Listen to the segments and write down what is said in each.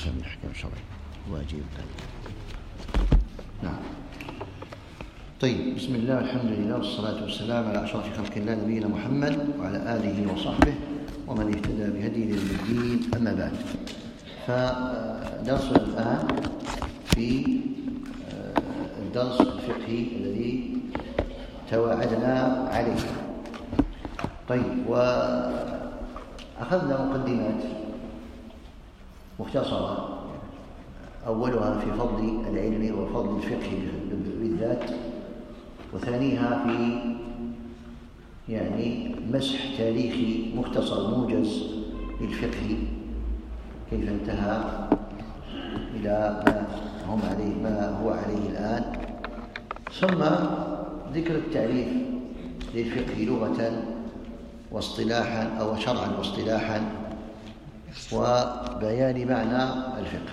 مكتسب من الأحكام الشرعية واجب. نعم. طيب، بسم الله والحمد لله والصلاة والسلام على أشرف خلق الله نبينا محمد وعلى آله وصحبه ومن اهتدى بهديه إلى الدين. أما بعد، فدرسنا الآن في الدرس الفقهي الذي تواعدنا عليه. طيب، وأخذنا مقدمات مختصرة، أولها في فضل العلم وفضل الفقه بالذات، وثانيها في مسح تاريخي مختصر موجز للفقه، كيف انتهى إلى ما هو عليه الآن، ثم ذكر التعريف للفقه لغة واصطلاحا أو شرعا واصطلاحا، وبيان معنى الفقه.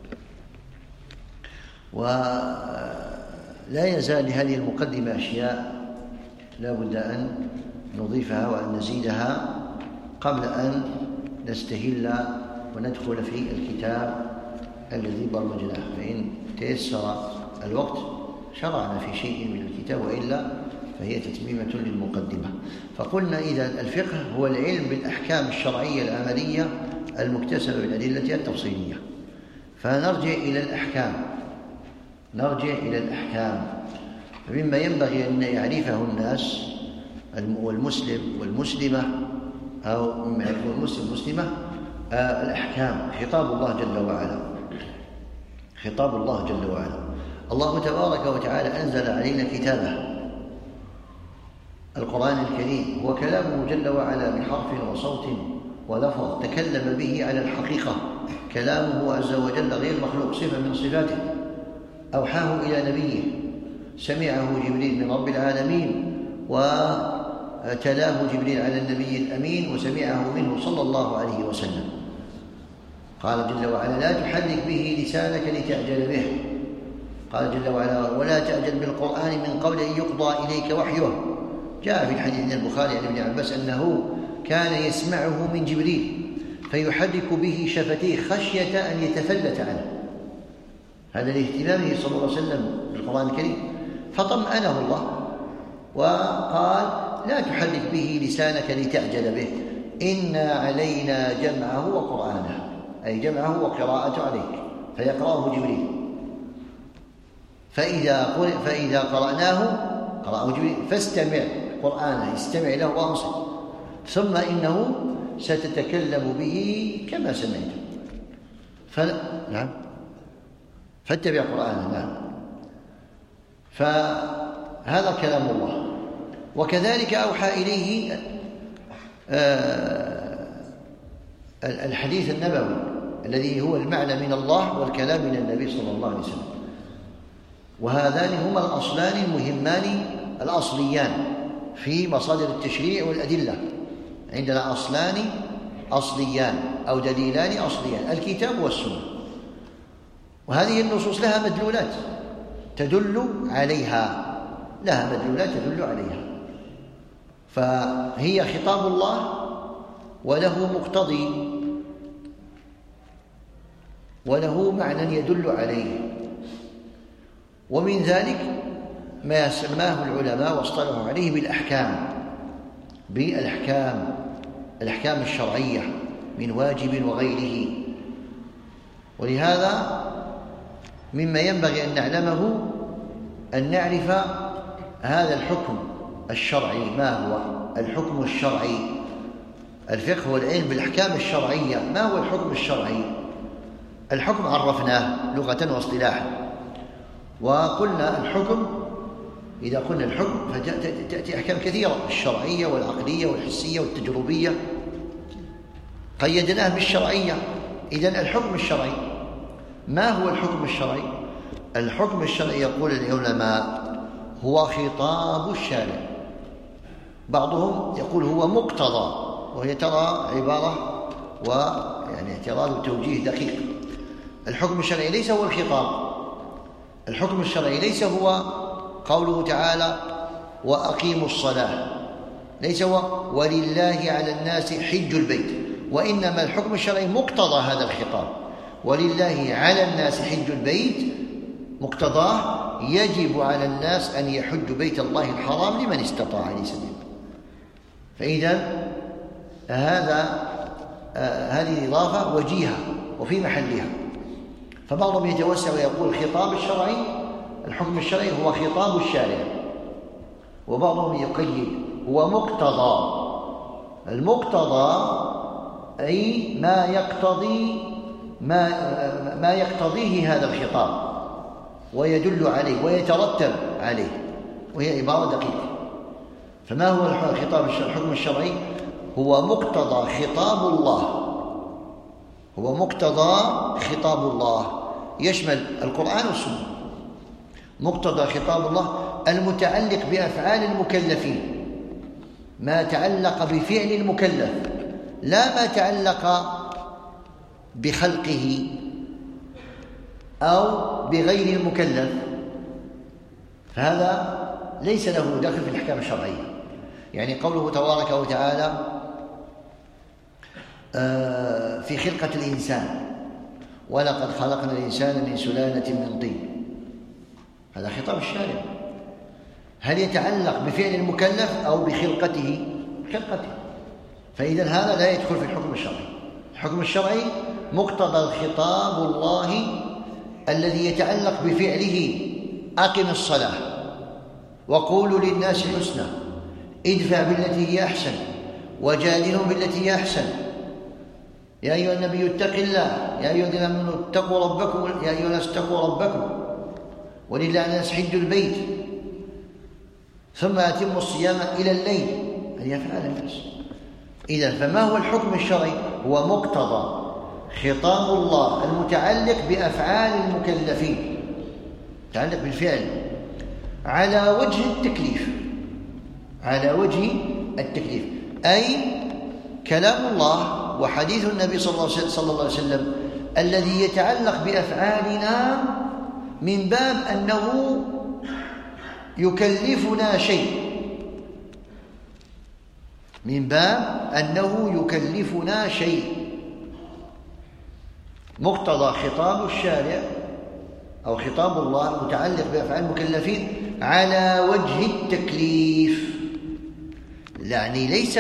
ولا يزال لهذه المقدمة أشياء لا بد أن نضيفها وأن نزيدها قبل أن نستهل وندخل في الكتاب الذي برمجناه. فإن تيسر الوقت شرعنا في شيء من الكتاب، وإلا فهي تتميمة للمقدمة. فقلنا إذا الفقه هو العلم بالأحكام الشرعية العملية المكتسبة بالأدلة التفصيلية. فنرجع إلى الأحكام. فمما ينبغي أن يعرفه الناس والمسلم والمسلمة، أو مما يعرفه المسلم والمسلمة الأحكام. خطاب الله جل وعلا. الله تبارك وتعالى أنزل علينا كتابه القرآن الكريم، هو كلامه جل وعلا بحرف وصوت ولفظ تكلم به على الحقيقة. كلامه عز وجل غير مخلوق، صفة من صفاته، أوحاه إلى نبيه، سمعه جبريل من رب العالمين، وتلاه جبريل على النبي الأمين، وسمعه منه صلى الله عليه وسلم. قال جل وعلا: لا تحرك به لسانك لتعجل به. قال جل وعلا: ولا تعجل بالقرآن من قبل أن يقضى إليك وحيه. جاء في الحديث من البخاري عن ابن عباس أنه كان يسمعه من جبريل فيحرك به شفتيه خشية أن يتفلت عنه. هذا لاهتمامه صلى الله عليه وسلم بالقرآن الكريم، فطمأنه الله وقال: لا تحرك به لسانك لتعجل به، إنا علينا جمعه وقرآنه، أي جمعه وقراءته عليك، فيقرأه جبريل. فإذا قرأه جبريل فاستمع قرآنه، استمع له وأنصت، ثم إنه ستتكلم به كما سمعت، نعم، فاتبع قرآنه. نعم. فهذا كلام الله. وكذلك أوحى إليه الحديث النبوي الذي هو المعنى من الله والكلام من النبي صلى الله عليه وسلم. وهذان هما الأصلان المهمان الأصليان في مصادر التشريع والأدلة. عندنا أصلان أصليان أو دليلان أصليان، الكتاب والسنة. وهذه النصوص لها مدلولات تدل عليها، فهي خطاب الله وله مقتضي وله معنى يدل عليه. ومن ذلك ما سماه العلماء واصطلحوا عليه بالأحكام الشرعية من واجب وغيره. ولهذا مما ينبغي أن نعلمه أن نعرف هذا الحكم الشرعي. ما هو الحكم الشرعي؟ الفقه هو العلم بالأحكام الشرعية. ما هو الحكم الشرعي؟ الحكم عرفناه لغة واصطلاحا، وقلنا الحكم، إذا قلنا الحكم فتأتي أحكام كثيرة، الشرعية والعقلية والحسية والتجربية، قيدناه بالشرعية. إذن الحكم الشرعي، ما هو الحكم الشرعي؟ الحكم الشرعي يقول العلماء هو خطاب الشارع. بعضهم يقول هو مقتضى، وهي ترى عبارة اعتراض وتوجيه دقيق. الحكم الشرعي ليس هو الخطاب. الحكم الشرعي ليس هو قوله تعالى: وأقيموا الصلاة، ليس هو ولله على الناس حج البيت، وإنما الحكم الشرعي مقتضى هذا الخطاب. ولله على الناس حج البيت مقتضاه يجب على الناس أن يحجوا بيت الله الحرام لمن استطاع إليه سبيلا. فإذا هذه الإضافة وجيهة وفي محلها. فبعضهم يتوسع ويقول الخطاب الشرعي، الحكم الشرعي هو خطاب الشارع، وبعضهم يقيد هو مقتضى. المقتضى أي ما يقتضيه هذا الخطاب ويدل عليه ويترتب عليه، وهي عبارة دقيقة. فما هو الحكم الشرعي؟ هو مقتضى خطاب الله، هو مقتضى خطاب الله، يشمل القرآن والسنة. مقتضى خطاب الله المتعلق بأفعال المكلفين، ما تعلق بفعل المكلف، لا ما تعلق بخلقه أو بغير المكلف، فهذا ليس له دخل في الأحكام الشرعية. يعني قوله تبارك وتعالى في خلقة الإنسان ولقد خلقنا الإنسان من سلالة من طين، هذا خطاب الشارع. هل يتعلق بفعل المكلف أو بخلقته؟ فإذا هذا لا يدخل في الحكم الشرعي. الحكم الشرعي مقتضى خطاب الله الذي يتعلق بفعله: أقم الصلاة وقولوا للناس حسنا ادفع بالتي هي أحسن وجادلهم بالتي هي أحسن، يا أيها النبي اتق الله، يا أيها الذين آمنوا اتقوا ربكم، يا أيها الناس اتقوا ربكم، ولله على الناس حج البيت ثم أتموا الصيام إلى الليل. هذه أفعال الناس. إذا فما هو الحكم الشرعي؟ هو مقتضى خطاب الله المتعلق بأفعال المكلفين، متعلق بالفعل على وجه التكليف، على وجه التكليف، أي كلام الله وحديث النبي صلى الله عليه وسلم الذي يتعلق بأفعالنا من باب أنه يكلفنا شيء، من باب أنه يكلفنا شيء. مقتضى خطاب الشارع أو خطاب الله المتعلق بأفعال المكلفين على وجه التكليف، يعني ليس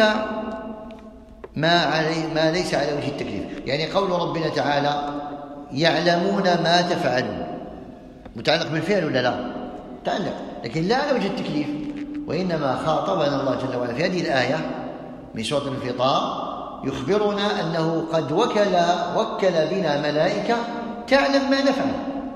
ما ليس على وجه التكليف. يعني قول ربنا تعالى يعلمون ما تفعلون متعلق بالفعل ولا لا؟ متعلق، لكن لا على وجه التكليف. وإنما خاطبنا الله جل وعلا في هذه الآية من سورة الانفطار يخبرنا أنه قد وكل بنا ملائكة تعلم ما نفعل.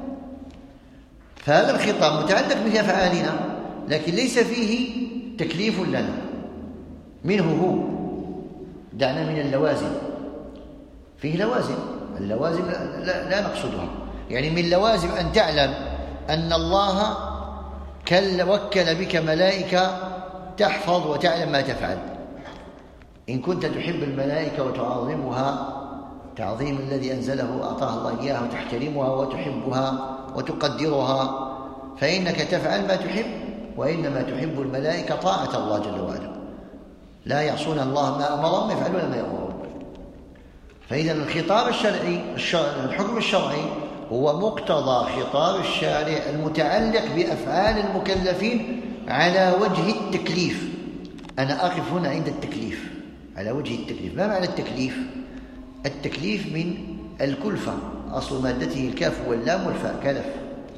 فهذا الخطاب متعلق بأفعالنا لكن ليس فيه تكليف لنا منه هو. دعنا من اللوازم، فيه لوازم، اللوازم لا نقصدها. يعني من لوازم أن تعلم أن الله وكل بك ملائكة تحفظ وتعلم ما تفعل. إن كنت تحب الملائكة وتعظمها تعظيم الذي أنزله أعطاها الله إياها وتحترمها وتحبها وتقدرها فإنك تفعل ما تحب، وإنما تحب الملائكة طاعة الله جل وعلا، لا يعصون الله ما أمرهم يفعلون ما يأمرون. فإذا الخطاب الشرعي الحكم الشرعي هو مقتضى خطاب الشارع المتعلق بأفعال المكلفين على وجه التكليف. أنا أقف هنا عند التكليف، على وجه التكليف. ما معنى التكليف؟ التكليف من الكلفة، أصل مادته الكاف واللام والفاء كلف.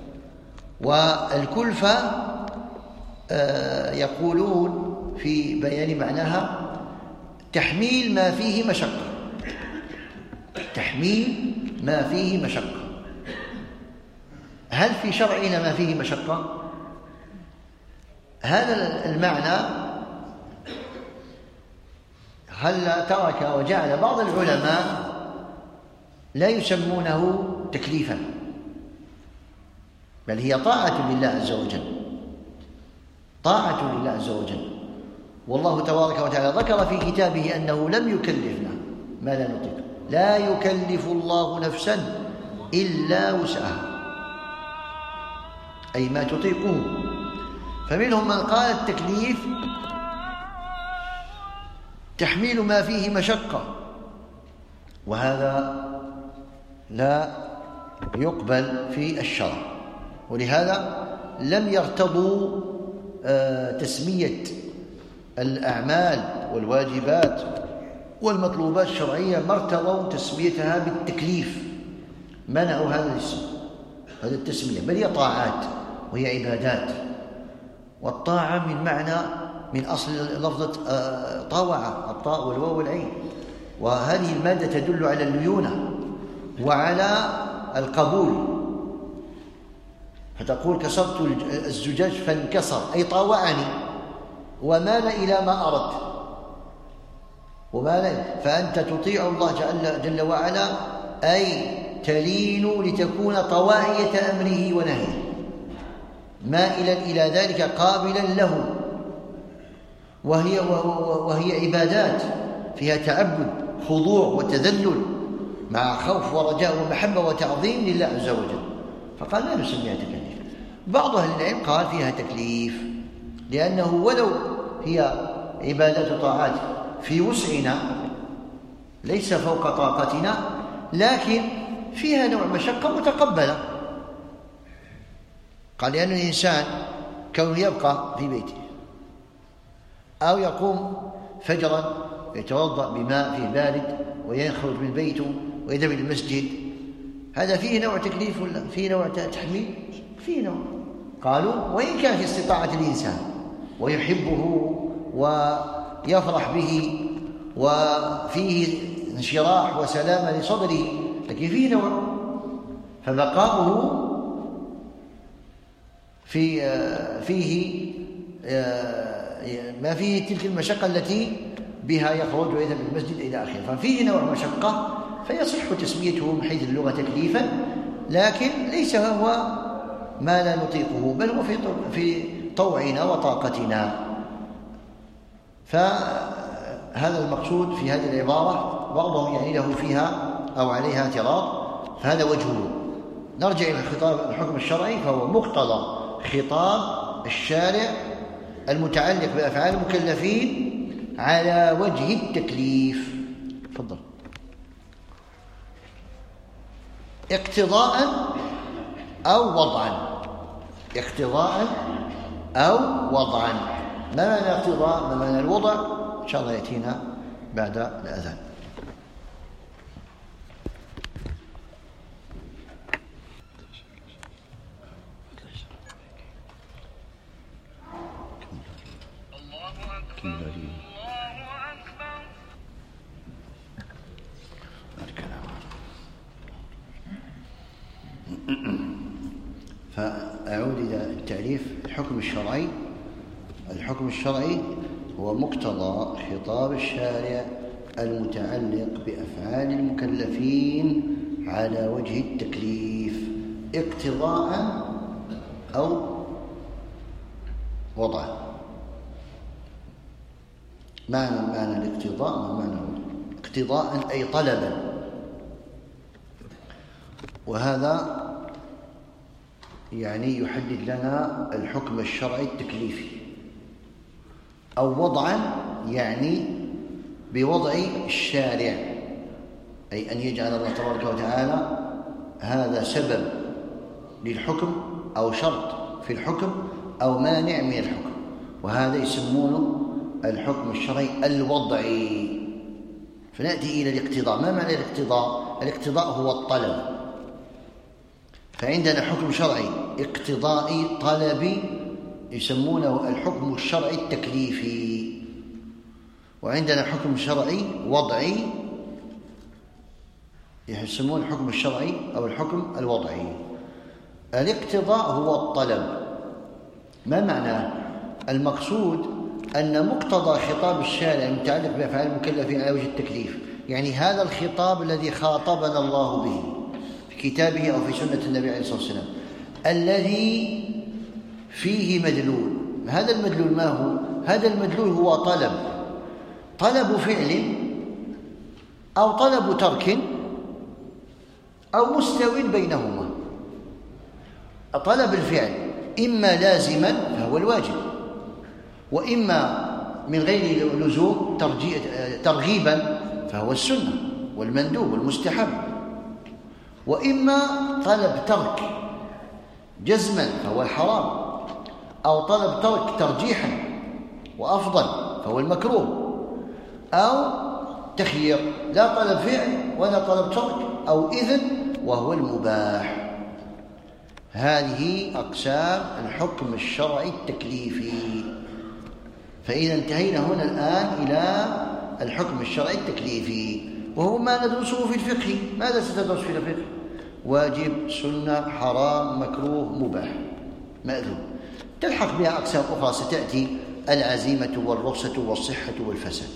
والكلفة يقولون في بيان معناها تحميل ما فيه مشقة، تحميل ما فيه مشقة. هل في شرعنا ما فيه مشقة؟ هذا المعنى هل ترك وجعل بعض العلماء لا يسمونه تكليفا، بل هي طاعة لله عز وجل، طاعة لله عز وجل. والله تبارك وتعالى ذكر في كتابه أنه لم يكلفنا ما لا نطيق، لا يكلف الله نفسا إلا وسعها، أي ما تطيقه. فمنهم من قال التكليف تحميل ما فيه مشقة، وهذا لا يقبل في الشرع. ولهذا لم يرتضوا تسمية الأعمال والواجبات والمطلوبات الشرعية، ما ارتضوا تسميتها بالتكليف، منعوا هذا الاسم، هذا التسمية، بل هي طاعات وهي عبادات. والطاعة من معنى من أصل لفظة طاوعة، الطاء والواو والعين، وهذه المادة تدل على الليونة وعلى القبول. فتقول كسرت الزجاج فانكسر، أي طاوعني ومال إلى ما أردت، فأنت تطيع الله جل وعلا، أي تلين لتكون طواعية أمره ونهيه، مائلا إلى ذلك قابلا له. وهي عبادات فيها تعبد، خضوع وتذلل مع خوف ورجاء ومحبة وتعظيم لله عز وجل. فقال لا نسميها تكليف. بعض أهل العلم قال فيها تكليف، لأنه ولو هي عبادات وطاعات في وسعنا ليس فوق طاقتنا، لكن فيها نوع مشقة متقبلة. قال لأن الإنسان كونه يبقى في بيته أو يقوم فجرا يتوضأ بماء فيه بارد ويخرج من بيته ويذهب إلى المسجد، هذا فيه نوع تكليف ولا فيه نوع تحميل؟ فيه نوع. قالوا وإن كان في استطاعة الإنسان ويحبه ويفرح به وفيه انشراح وسلامة لصدره، لكن فيه نوع، فبقاؤه فيه ما فيه تلك المشقة التي بها يخرج ويذهب المسجد إلى آخره، ففيه نوع مشقة، فيصح تسميته من حيث اللغة تكليفا، لكن ليس هو ما لا نطيقه، بل هو في طوعنا وطاقتنا. فهذا المقصود في هذه العبارة. بعضهم يعني له فيها أو عليها اعتراض، فهذا وجهه. نرجع إلى الحكم الشرعي، فهو مقتضى خطاب الشارع المتعلق بأفعال المكلفين على وجه التكليف. تفضل. اقتضاء أو وضعا، اقتضاء أو وضعا. ما معنى اقتضاء؟ ما معنى الوضع؟ إن شاء الله يأتينا بعد الأذان. فأعود إلى التعريف. الحكم الشرعي، الحكم الشرعي هو مقتضى خطاب الشارع المتعلق بأفعال المكلفين على وجه التكليف، اقتضاء أو وضعا. معنى الاقتضاء ومعنى الوضع. اقتضاء أي طلبا، وهذا يعني يحدد لنا الحكم الشرعي التكليفي. أو وضعا يعني بوضع الشارع، أي أن يجعل الله تبارك وتعالى هذا سبب للحكم أو شرط في الحكم أو مانع من الحكم، وهذا يسمونه الحكم الشرعي الوضعي. فنأتي إلى الاقتضاء. ما معنى الاقتضاء؟ الاقتضاء هو الطلب. فعندنا حكم شرعي اقتضائي طلبي يسمونه الحكم الشرعي التكليفي، وعندنا حكم شرعي وضعي يسمونه الحكم الشرعي أو الحكم الوضعي. الاقتضاء هو الطلب. ما معناه؟ المقصود أن مقتضى خطاب الشارع المتعلق بأفعال المكلفين على وجه التكليف، يعني هذا الخطاب الذي خاطبنا الله به في كتابه أو في سنة النبي عليه الصلاة والسلام، الذي فيه مدلول. هذا المدلول ما هو؟ هذا المدلول هو طلب فعل أو طلب ترك أو مستو بينهما. طلب الفعل إما لازما فهو الواجب، وإما من غير لزوم ترغيبا فهو السنة والمندوب والمستحب. وإما طلب ترك جزما فهو الحرام، أو طلب ترك ترجيحا وأفضل فهو المكروه، أو تخيير لا طلب فعل ولا طلب ترك، أو إذن وهو المباح. هذه أقسام الحكم الشرعي التكليفي. فإذا انتهينا هنا الآن إلى الحكم الشرعي التكليفي، وهو ما ندرسه في الفقه. ماذا ستدرس في الفقه؟ واجب، سنة، حرام، مكروه، مباح، مأذون. تلحق بها أقسام أخرى ستأتي: العزيمة والرخصة والصحة والفساد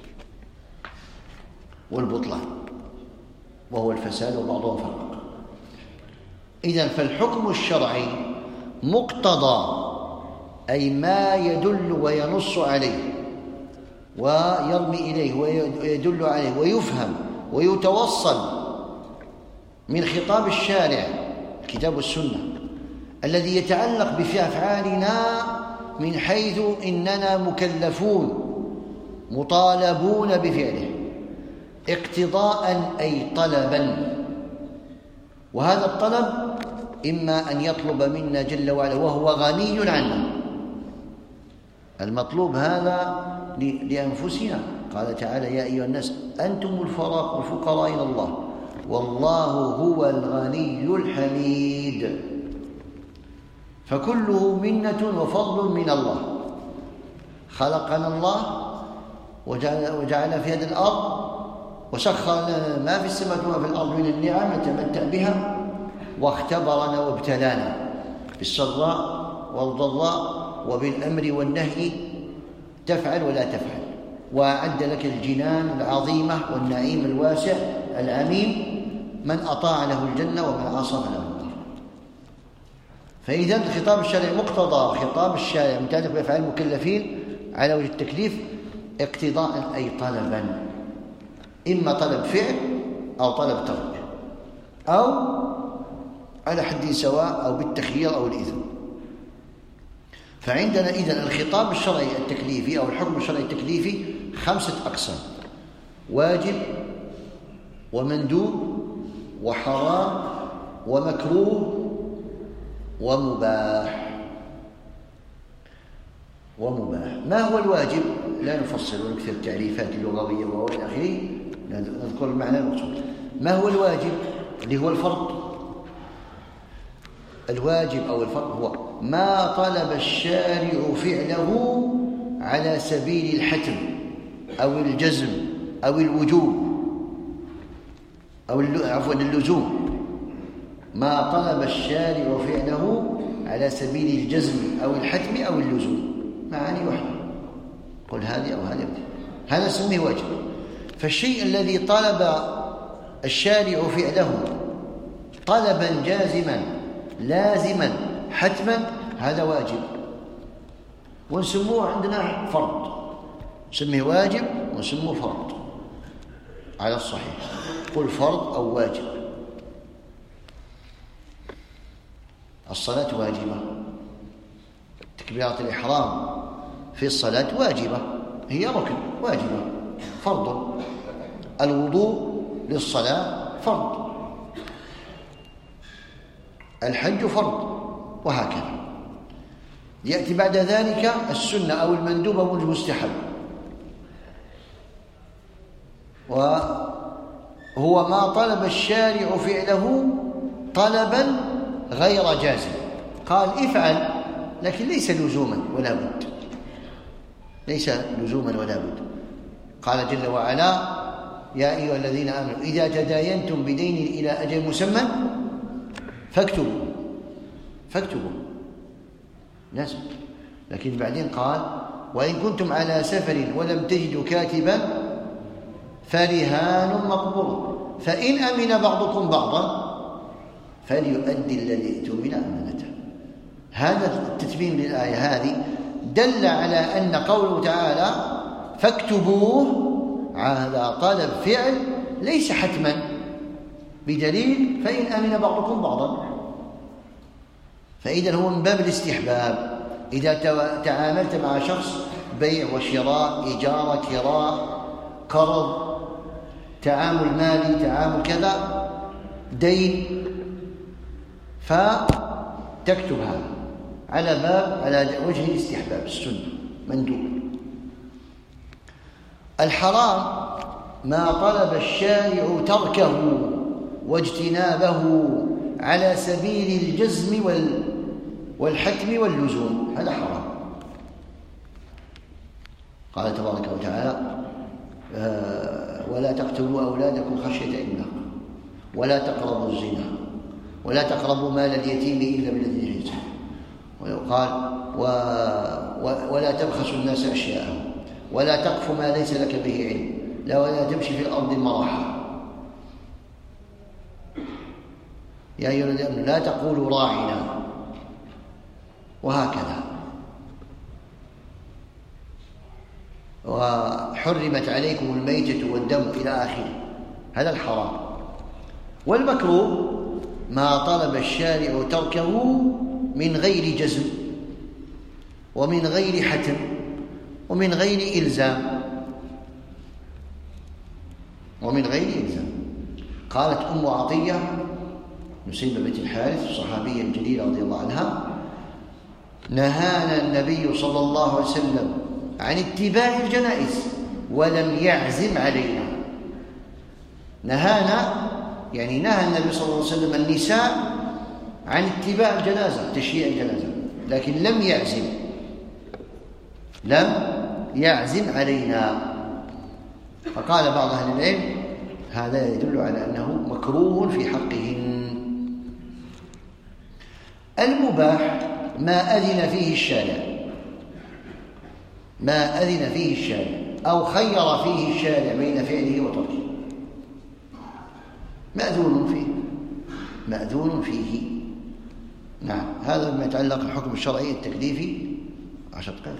والبطلان، وهو الفساد وبعضهم فرق. إذن فالحكم الشرعي مقتضى، أي ما يدل وينص عليه ويرمي إليه ويدل عليه ويفهم ويتوصل من خطاب الشارع الكتاب والسنة الذي يتعلق بأفعالنا من حيث إننا مكلفون مطالبون بفعله اقتضاء أي طلبا. وهذا الطلب إما أن يطلب منا جل وعلا وهو غني عنا، المطلوب هذا لأنفسنا. قال تعالى: يا أيها الناس أنتم الفقراء إلى الله والله هو الغني الحميد. فكله منة وفضل من الله. خلقنا الله وجعل في هذه الأرض وسخر لنا ما في السماوات وما في الأرض من النعم نتمتع بها، واختبرنا وابتلانا بالسراء والضراء وبالأمر والنهي، تفعل ولا تفعل، وأعد لك الجنان العظيمة والنعيم الواسع العميم، من أطاع له الجنة ومن عصى له النار. فإذا الخطاب الشرعي مقتضى خطاب الشارع متعلق بأفعال المكلفين على وجه التكليف اقتضاء أي طلبا، إما طلب فعل أو طلب ترك، أو على حد سواء، أو بالتخيير أو الإذن. فعندنا إذن الخطاب الشرعي التكليفي أو الحكم الشرعي التكليفي 5 أقسام: واجب، ومندوب، وحرام، ومكروه، ومباح. ما هو الواجب؟ لا نفصل ونكثر التعريفات اللغوية وإلى آخره، نذكر المعنى المقصود. ما هو الواجب؟ اللي هو الفرض. الواجب أو الفرض هو ما طلب الشارع فعله على سبيل الحتم أو الجزم أو الوجوب أو اللزوم. ما طلب الشارع فعله على سبيل الجزم أو الحتم أو اللزوم، معاني واحدة، قل هذه أو هذه، هذا نسميه واجب. فالشيء الذي طلب الشارع فعله طلبا جازما لازما حتما هذا واجب، ونسموه عندنا فرض. نسميه واجب ونسموه فرض على الصحيح، قل فرض أو واجب. الصلاة واجبة، تكبيرات الإحرام في الصلاة واجبة، هي ركن واجبة فرض. الوضوء للصلاة فرض، الحج فرض، وهكذا. يأتي بعد ذلك السنة أو المندوب أو المستحب، وهو ما طلب الشارع فعله طلبا غير جازم. قال افعل، لكن ليس لزوما ولا بد، ليس لزوما ولا بد. قال جل وعلا: يا أيها الذين آمنوا إذا تداينتم بدين إلى أجل مسمى فاكتبوا لازم. لكن بعدين قال: وإن كنتم على سفر ولم تجدوا كاتبا فرهان مقبوض، فإن أمن بعضكم بعضا فليؤدي الذي اؤتمن أمانته. هذا التتميم للآية هذه دل على أن قوله تعالى فاكتبوه هذا طلب فعل ليس حتما، بدليل فإن أمن بعضكم بعضا. فإذا هو من باب الاستحباب. إذا تعاملت مع شخص بيع وشراء، إجارة، كراء، قرض، تعامل مالي، تعامل كذا، دين فتكتبها على وجه الاستحباب، السنة مندوب. الحرام ما طلب الشارع تركه واجتنابه على سبيل الجزم والحتم واللزوم، هذا حرام. قال تبارك وتعالى: ولا تقتلوا أولادكم خشية إملاق ولا تقربوا الزنا ولا تقربوا مال اليتيم إلا بالذي هي أحسن. وقال: ولا تبخسوا الناس أشياءهم ولا تقف ما ليس لك به علم ولا تمشي في الأرض مرحا. يا أيها الذين آمنوا لا تقولوا راعنا، وهكذا. وحرمت عليكم الميتة والدم إلى آخره، هذا الحرام. والمكروه ما طلب الشارع تركه من غير جزم ومن غير حتم ومن غير إلزام قالت أم عطية نسيبة بنت الحارث الصحابية الجليلة رضي الله عنها: نهانا النبي صلى الله عليه وسلم عن اتباع الجنائز ولم يعزم علينا. نهانا يعني نهى النبي صلى الله عليه وسلم النساء عن اتباع الجنازة، تشييع الجنازة، لكن لم يعزم علينا. فقال بعض أهل العلم: هذا يدل على أنه مكروه في حقهن. المباح ما أذن فيه الشارع أو خير فيه الشارع بين فعله وتركه، مأذون فيه. نعم، هذا ما يتعلق بالحكم الشرعي التكليفي. 10 دقائق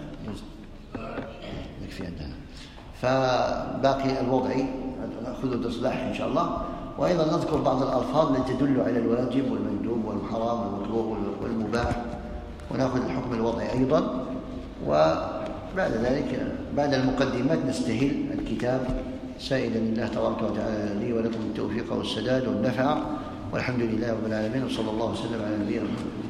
يكفي عندنا. فباقي الوضعي نأخذه درس لاحق إن شاء الله. وأيضا نذكر بعض الألفاظ التي تدل على الواجب والمندوب والحرام والمكروه والمباح، ونأخذ الحكم الوضعي أيضا. وبعد ذلك بعد المقدمات نستهل الكتاب، سائلا الله تبارك وتعالى لي ولكم التوفيق والسداد والنفع، والحمد لله رب العالمين، وصلى الله وسلم على نبينا محمد.